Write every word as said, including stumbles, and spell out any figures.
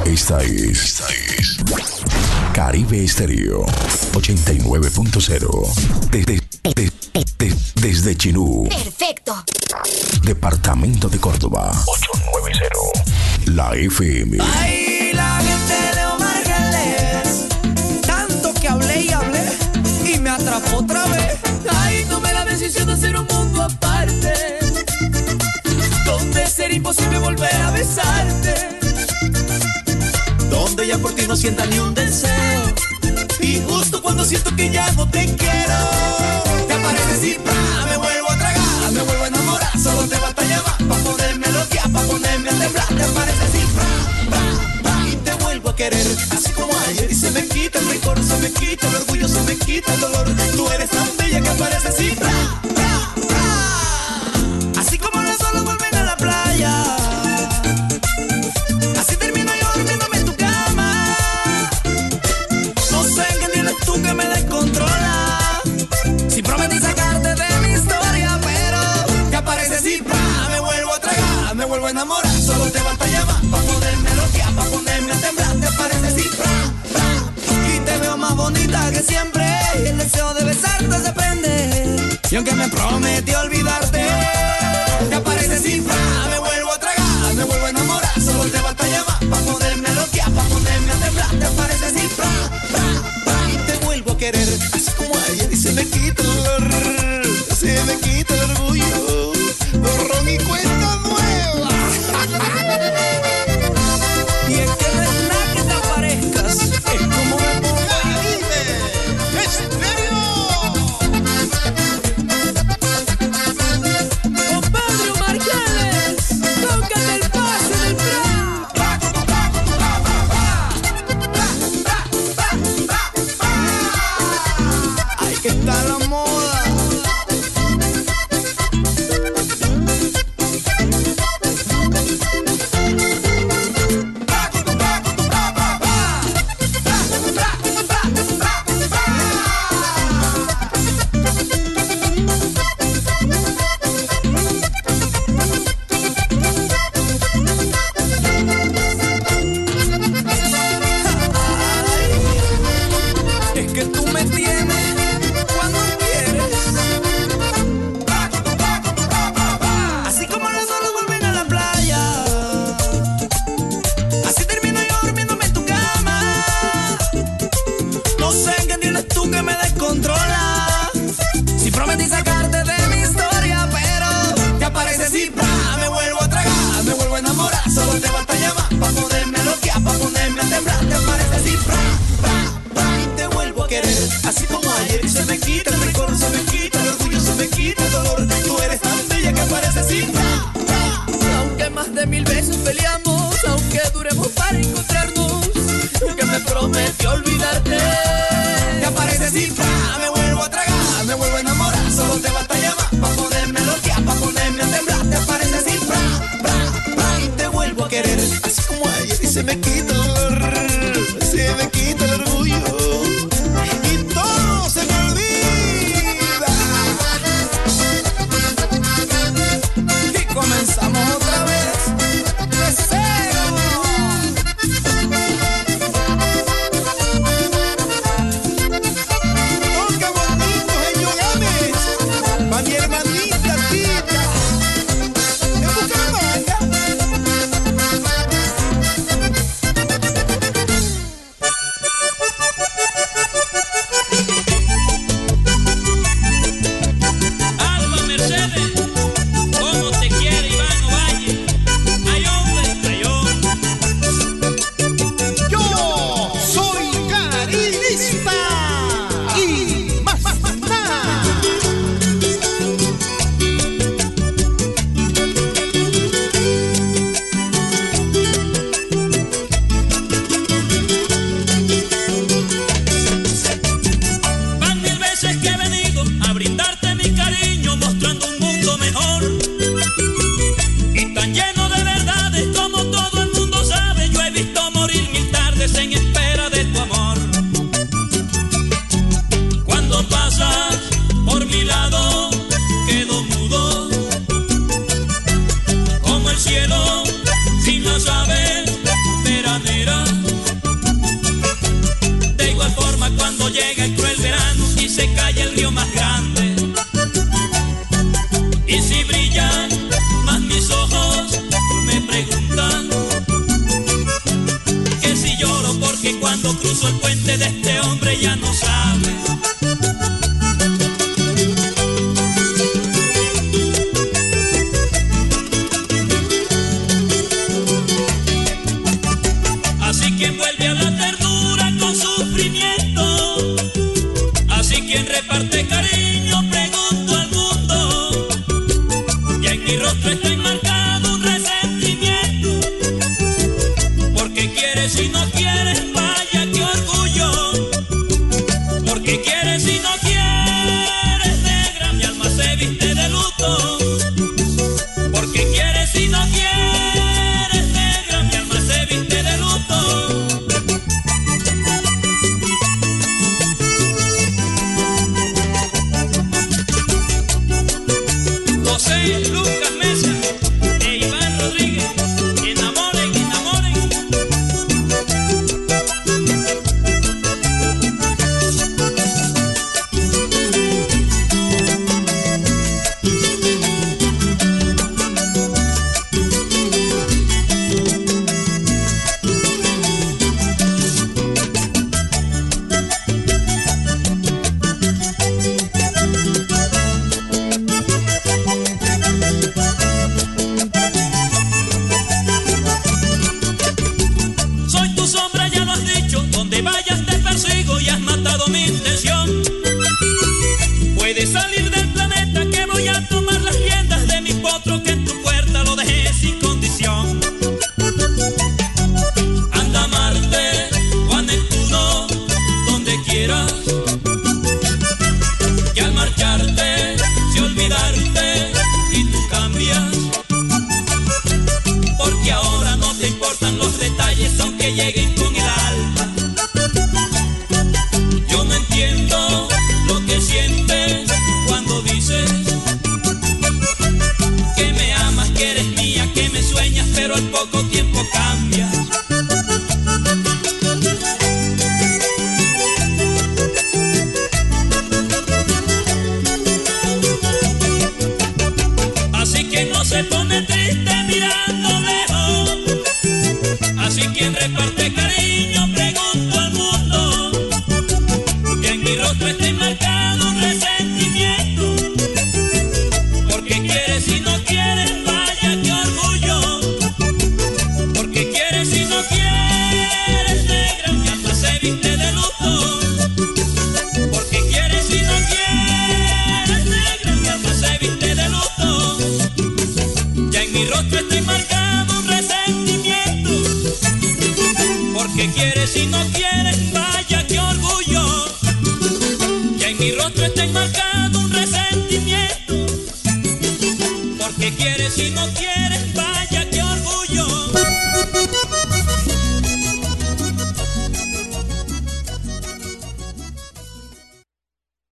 Esta es, Esta es Caribe Estéreo ochenta y nueve punto cero. Desde, de, de, desde Chinú. Perfecto. Departamento de Córdoba. ochocientos noventa. La F M. Ay, la gente de Omar Gales. Tanto que hablé y hablé y me atrapó otra vez. Ay, tomé la decisión de hacer un mundo aparte, donde sería imposible volver a besarte, donde ya por ti no sienta ni un deseo, y justo cuando siento que ya no te quiero, te apareces y ¡pra! Me vuelvo a tragar, me vuelvo a enamorar. Solo te basta llamar pa' ponerme a loquear, pa' ponerme a temblar. Te apareces y ¡pra! ¡pra! ¡pra! Y te vuelvo a querer, así como ayer. Y se me quita el rencor, se me quita el orgullo, se me quita el dolor. Tú eres tan bella que apareces y ¡pra! ¡pra! ¡pra! Así como las olas vuelven a la playa, así termino yo durmiéndome en tu cama. No sé qué tienes tú que me descontrola. Si prometí sacarte de mi historia, pero te apareces y ¡pra! Me vuelvo a tragar, me vuelvo a enamorar. Solo te basta llamar pa' ponerme loquear, pa' ponerme a temblar. Te apareces y ¡pra! ¡pra! Y te veo más bonita que siempre. Y el deseo de besarte se prende. Y aunque me prometí olvidarte, te apareces y ¡pra! Me vuelvo a tragar, me vuelvo a enamorar. Solo te basta llamar pa' ponerme loquear, pa' ponerme a temblar. Te apareces y ¡pra! ¡pra! ¡pra! Y te vuelvo a querer, así como ayer. Y se me quita el dolor, se me quita el orgullo. Borrón y cuenta nueva. Y es que no es nada que te aparezcas, es como me pongo Caribe Estéreo. Compadre Omar Gales, tócate el pase del bra. Ay, que está la moda. Es que tú me tienes cuando quieres, así como las olas vuelven a la playa, así termino yo durmiéndome en tu cama. No sé qué tienes tú que me descontrola. Si prometí sacarte de mi historia, pero te apareces y ¡pra! Me vuelvo a tragar, me vuelvo a enamorar. Solo te basta llamar pa' ponerme loquear, pa' ponerme a temblar. Te apareces y ¡pra! ¡pra! ¡pra! Y te vuelvo a querer, así como ayer. Y se me quita el rencor, se me quita el orgullo, se me quita el dolor. Tú eres tan bella que apareces y ¡pra! ¡pra! Aunque más de mil veces peleamos, aunque duremos para encontrarnos, que me prometí olvidarte, te apareces y ¡pra! Me vuelvo a tragar, me vuelvo a enamorar. Solo te basta llamar pa' ponerme loquear, pa' ponerme a temblar. Te apareces y ¡pra! ¡pra! ¡pra! Y te vuelvo a querer, así como ayer. Y se me quita el dolor, se me quita el orgullo, y todo se me olvida. Y comenzamos otra vez de cero. Toca bonito, señor Gámez, pa' mi hermanita Tita de Bucaramanga. cruzo el puente de este hombre ya no sabe. Así quien vuelve a la ternura con sufrimiento, así quien reparte cariño, pregunto al mundo, y en mi rostro está enmarcado un resentimiento, porque quieres y no quieres, vaya qué orgullo, porque quieres y no quieres, negra, mi alma se viste de luto, porque quieres y no quieres, negra, mi alma se viste de luto. José Lucas Mesa e Iván Rodríguez, enamoren, enamoren. Soy tu sombra, ya lo has dicho, donde vayas te persigo y has matado mi intención. Puedes salir del planeta que voy a tomar las riendas de mi potro, que en tu puerta lo dejé sin condición. Anda a Marte o a Neptuno, donde quieras, y al marcharte, si olvidarte y tú cambias, porque ahora no te importan los detalles aunque lleguen con el alma. Yo no entiendo lo que sientes cuando dices que me amas, que eres mía, que me sueñas, pero al poco tiempo cambias. Así que no se pone triste mirando lejos, así quien reparte